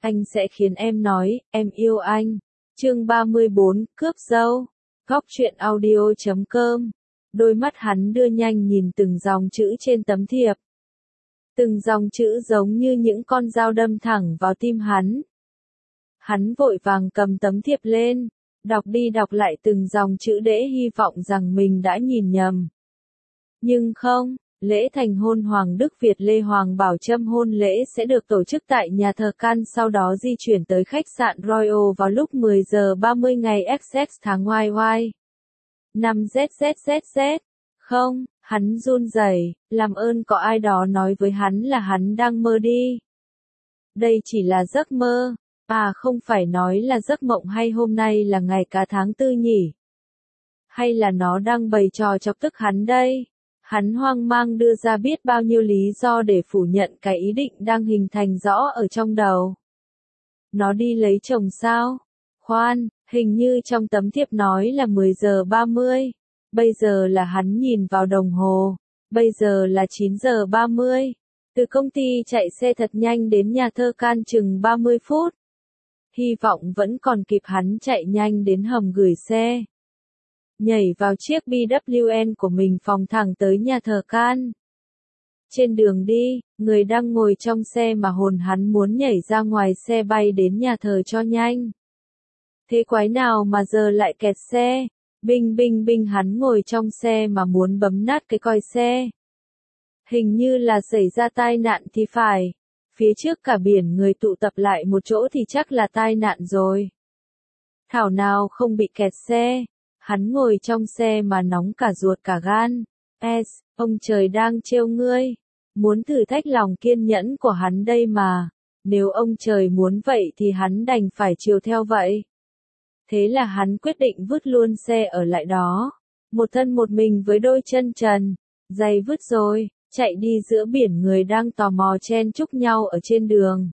Anh sẽ khiến em nói, em yêu anh. Chương 34, cướp dâu. Góc truyện audio.com. Đôi mắt hắn đưa nhanh nhìn từng dòng chữ trên tấm thiệp. Từng dòng chữ giống như những con dao đâm thẳng vào tim hắn. Hắn vội vàng cầm tấm thiệp lên, đọc đi đọc lại từng dòng chữ để hy vọng rằng mình đã nhìn nhầm. Nhưng không, lễ thành hôn Hoàng Đức Việt Lê Hoàng Bảo Trâm hôn lễ sẽ được tổ chức tại nhà thờ Can, sau đó di chuyển tới khách sạn Royal vào lúc 10 giờ 30 ngày XX tháng YY. 5 ZZZZ. Không, hắn run rẩy, làm ơn có ai đó nói với hắn là hắn đang mơ đi. Đây chỉ là giấc mơ, à không phải nói là giấc mộng, hay hôm nay là ngày cả tháng tư nhỉ? Hay là nó đang bày trò chọc tức hắn đây? Hắn hoang mang đưa ra biết bao nhiêu lý do để phủ nhận cái ý định đang hình thành rõ ở trong đầu. Nó đi lấy chồng sao? Khoan, hình như trong tấm thiệp nói là 10 giờ 30. Bây giờ là hắn nhìn vào đồng hồ. Bây giờ là 9 giờ 30. Từ công ty chạy xe thật nhanh đến nhà thơ Can chừng 30 phút. Hy vọng vẫn còn kịp, hắn chạy nhanh đến hầm gửi xe. Nhảy vào chiếc BWN của mình phóng thẳng tới nhà thờ Can. Trên đường đi, người đang ngồi trong xe mà hồn hắn muốn nhảy ra ngoài xe bay đến nhà thờ cho nhanh. Thế quái nào mà giờ lại kẹt xe? Binh binh binh, hắn ngồi trong xe mà muốn bấm nát cái còi xe. Hình như là xảy ra tai nạn thì phải. Phía trước cả biển người tụ tập lại một chỗ thì chắc là tai nạn rồi. Thảo nào không bị kẹt xe. Hắn ngồi trong xe mà nóng cả ruột cả gan. Ông trời đang trêu ngươi. Muốn thử thách lòng kiên nhẫn của hắn đây mà. Nếu ông trời muốn vậy thì hắn đành phải chiều theo vậy. Thế là hắn quyết định vứt luôn xe ở lại đó. Một thân một mình với đôi chân trần. Giày vứt rồi, chạy đi giữa biển người đang tò mò chen chúc nhau ở trên đường.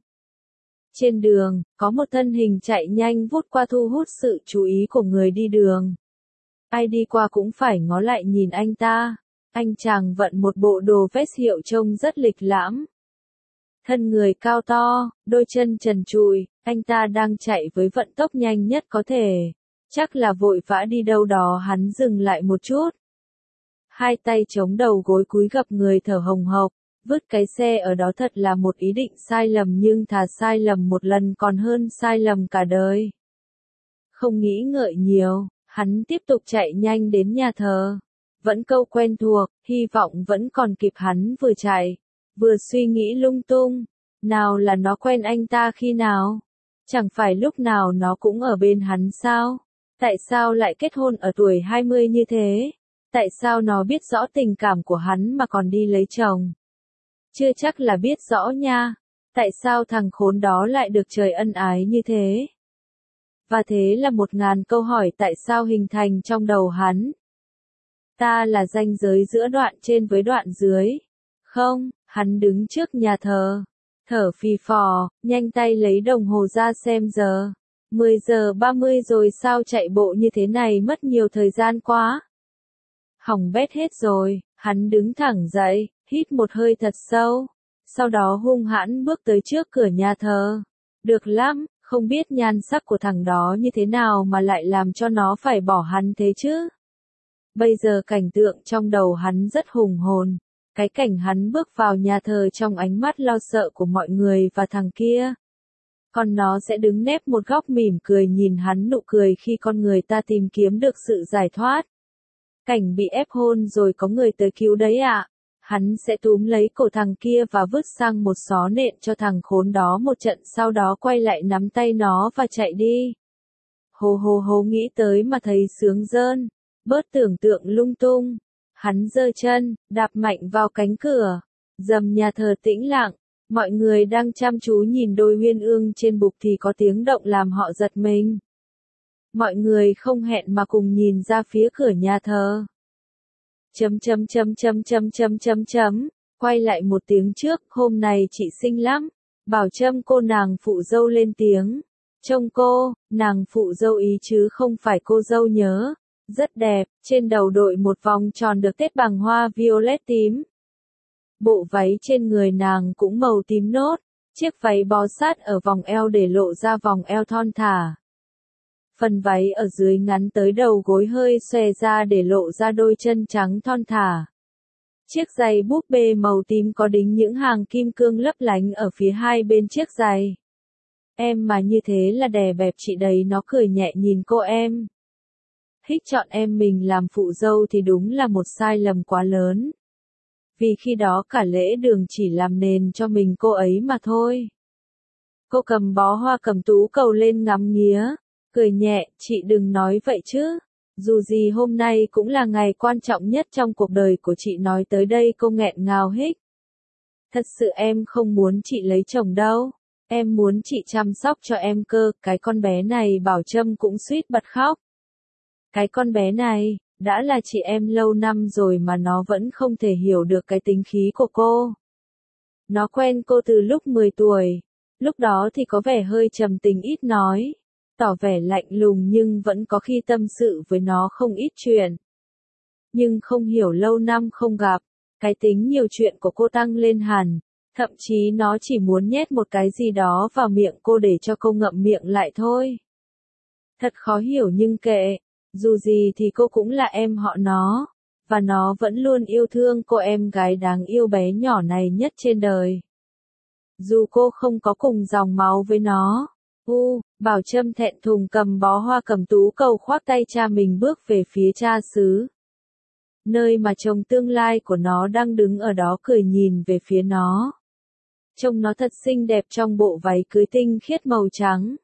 Trên đường, có một thân hình chạy nhanh vút qua thu hút sự chú ý của người đi đường. Ai đi qua cũng phải ngó lại nhìn anh ta. Anh chàng vận một bộ đồ vest hiệu trông rất lịch lãm. Thân người cao to, đôi chân trần trụi, anh ta đang chạy với vận tốc nhanh nhất có thể. Chắc là vội vã đi đâu đó. Hắn dừng lại một chút. Hai tay chống đầu gối cúi gập người thở hồng hộc. Vứt cái xe ở đó thật là một ý định sai lầm, nhưng thà sai lầm một lần còn hơn sai lầm cả đời. Không nghĩ ngợi nhiều, hắn tiếp tục chạy nhanh đến nhà thờ. Vẫn câu quen thuộc, hy vọng vẫn còn kịp. Hắn vừa chạy, vừa suy nghĩ lung tung. Nào là nó quen anh ta khi nào? Chẳng phải lúc nào nó cũng ở bên hắn sao? Tại sao lại kết hôn ở tuổi 20 như thế? Tại sao nó biết rõ tình cảm của hắn mà còn đi lấy chồng? Chưa chắc là biết rõ nha. Tại sao thằng khốn đó lại được trời ân ái như thế? Và thế là 1000 câu hỏi tại sao hình thành trong đầu hắn. Ta là ranh giới giữa đoạn trên với đoạn dưới. Không, hắn đứng trước nhà thờ. Thở phì phò, nhanh tay lấy đồng hồ ra xem giờ. 10 giờ 30 rồi, sao chạy bộ như thế này mất nhiều thời gian quá. Hỏng bét hết rồi, hắn đứng thẳng dậy, hít một hơi thật sâu. Sau đó hung hãn bước tới trước cửa nhà thờ. Được lắm, không biết nhan sắc của thằng đó như thế nào mà lại làm cho nó phải bỏ hắn thế chứ. Bây giờ cảnh tượng trong đầu hắn rất hùng hồn. Cái cảnh hắn bước vào nhà thờ trong ánh mắt lo sợ của mọi người và thằng kia. Còn nó sẽ đứng nép một góc mỉm cười nhìn hắn, nụ cười khi con người ta tìm kiếm được sự giải thoát. Cảnh bị ép hôn rồi có người tới cứu đấy ạ. Hắn sẽ túm lấy cổ thằng kia và vứt sang một xó nện cho thằng khốn đó một trận, sau đó quay lại nắm tay nó và chạy đi. Hồ hồ hồ, nghĩ tới mà thấy sướng rơn. Bớt tưởng tượng lung tung. Hắn giơ chân, đạp mạnh vào cánh cửa. Dầm, nhà thờ tĩnh lặng. Mọi người đang chăm chú nhìn đôi uyên ương trên bục thì có tiếng động làm họ giật mình. Mọi người không hẹn mà cùng nhìn ra phía cửa nhà thờ. Quay lại một tiếng trước, hôm nay chị xinh lắm. Bảo Trâm cô nàng phụ dâu lên tiếng. Trông cô, nàng phụ dâu ý chứ không phải cô dâu nhớ. Rất đẹp, trên đầu đội một vòng tròn được tết bằng hoa violet tím. Bộ váy trên người nàng cũng màu tím nốt. Chiếc váy bó sát ở vòng eo để lộ ra vòng eo thon thả. Phần váy ở dưới ngắn tới đầu gối hơi xòe ra để lộ ra đôi chân trắng thon thả. Chiếc giày búp bê màu tím có đính những hàng kim cương lấp lánh ở phía hai bên chiếc giày. Em mà như thế là đè bẹp chị đấy, nó cười nhẹ nhìn cô em. Hích chọn em mình làm phụ dâu thì đúng là một sai lầm quá lớn. Vì khi đó cả lễ đường chỉ làm nền cho mình cô ấy mà thôi. Cô cầm bó hoa cẩm tú cầu lên ngắm nghía, cười nhẹ, chị đừng nói vậy chứ. Dù gì hôm nay cũng là ngày quan trọng nhất trong cuộc đời của chị, nói tới đây cô nghẹn ngào hích. Thật sự em không muốn chị lấy chồng đâu. Em muốn chị chăm sóc cho em cơ, cái con bé này. Bảo Trâm cũng suýt bật khóc. Cái con bé này, đã là chị em lâu năm rồi mà nó vẫn không thể hiểu được cái tính khí của cô. Nó quen cô từ lúc 10 tuổi, lúc đó thì có vẻ hơi trầm tình ít nói, tỏ vẻ lạnh lùng nhưng vẫn có khi tâm sự với nó không ít chuyện. Nhưng không hiểu lâu năm không gặp, cái tính nhiều chuyện của cô tăng lên hẳn, thậm chí nó chỉ muốn nhét một cái gì đó vào miệng cô để cho cô ngậm miệng lại thôi. Thật khó hiểu nhưng kệ, dù gì thì cô cũng là em họ nó, và nó vẫn luôn yêu thương cô em gái đáng yêu bé nhỏ này nhất trên đời. Dù cô không có cùng dòng máu với nó. Bảo Trâm thẹn thùng cầm bó hoa cẩm tú cầu khoác tay cha mình bước về phía cha xứ. Nơi mà chồng tương lai của nó đang đứng ở đó cười nhìn về phía nó. Trông nó thật xinh đẹp trong bộ váy cưới tinh khiết màu trắng.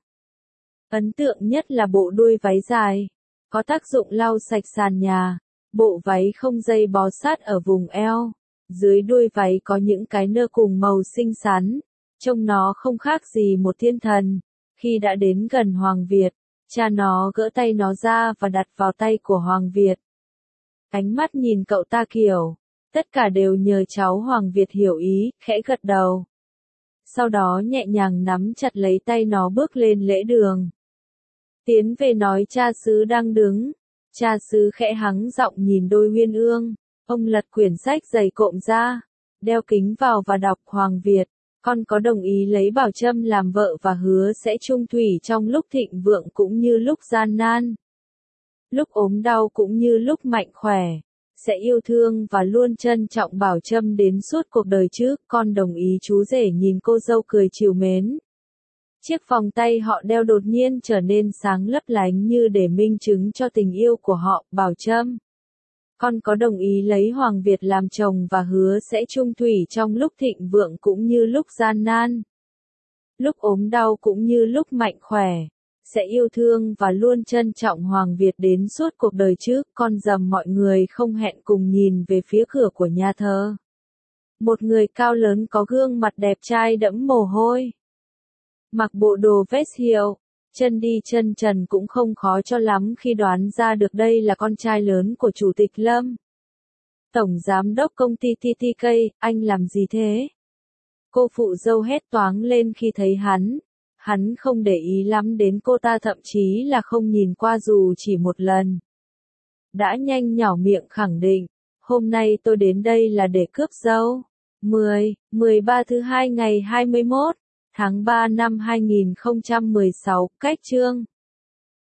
Ấn tượng nhất là bộ đuôi váy dài, có tác dụng lau sạch sàn nhà. Bộ váy không dây bó sát ở vùng eo. Dưới đuôi váy có những cái nơ cùng màu xinh xắn. Trông nó không khác gì một thiên thần. Khi đã đến gần Hoàng Việt, cha nó gỡ tay nó ra và đặt vào tay của Hoàng Việt. Ánh mắt nhìn cậu ta kiểu, tất cả đều nhờ cháu Hoàng Việt hiểu ý, khẽ gật đầu. Sau đó nhẹ nhàng nắm chặt lấy tay nó bước lên lễ đường. Tiến về nói cha xứ đang đứng. Cha xứ khẽ hắng giọng nhìn đôi uyên ương. Ông lật quyển sách dày cộm ra, đeo kính vào và đọc. Hoàng Việt, con có đồng ý lấy Bảo Trâm làm vợ và hứa sẽ chung thủy trong lúc thịnh vượng cũng như lúc gian nan. Lúc ốm đau cũng như lúc mạnh khỏe. Sẽ yêu thương và luôn trân trọng Bảo Trâm đến suốt cuộc đời trước. Con đồng ý. Chú rể nhìn cô dâu cười trìu mến. Chiếc vòng tay họ đeo đột nhiên trở nên sáng lấp lánh như để minh chứng cho tình yêu của họ. Bảo Trâm, con có đồng ý lấy Hoàng Việt làm chồng và hứa sẽ chung thủy trong lúc thịnh vượng cũng như lúc gian nan. Lúc ốm đau cũng như lúc mạnh khỏe. Sẽ yêu thương và luôn trân trọng Hoàng Việt đến suốt cuộc đời trước. Con dầm mọi người không hẹn cùng nhìn về phía cửa của nhà thờ. Một người cao lớn có gương mặt đẹp trai đẫm mồ hôi. Mặc bộ đồ vest hiệu, chân đi chân trần cũng không khó cho lắm khi đoán ra được đây là con trai lớn của Chủ tịch Lâm. Tổng giám đốc công ty TTK, anh làm gì thế? Cô phụ dâu hét toáng lên khi thấy hắn. Hắn không để ý lắm đến cô ta, thậm chí là không nhìn qua dù chỉ một lần. Đã nhanh nhỏ miệng khẳng định, hôm nay tôi đến đây là để cướp dâu. 13 thứ 2 ngày 21 tháng 3 năm 2016, cách chương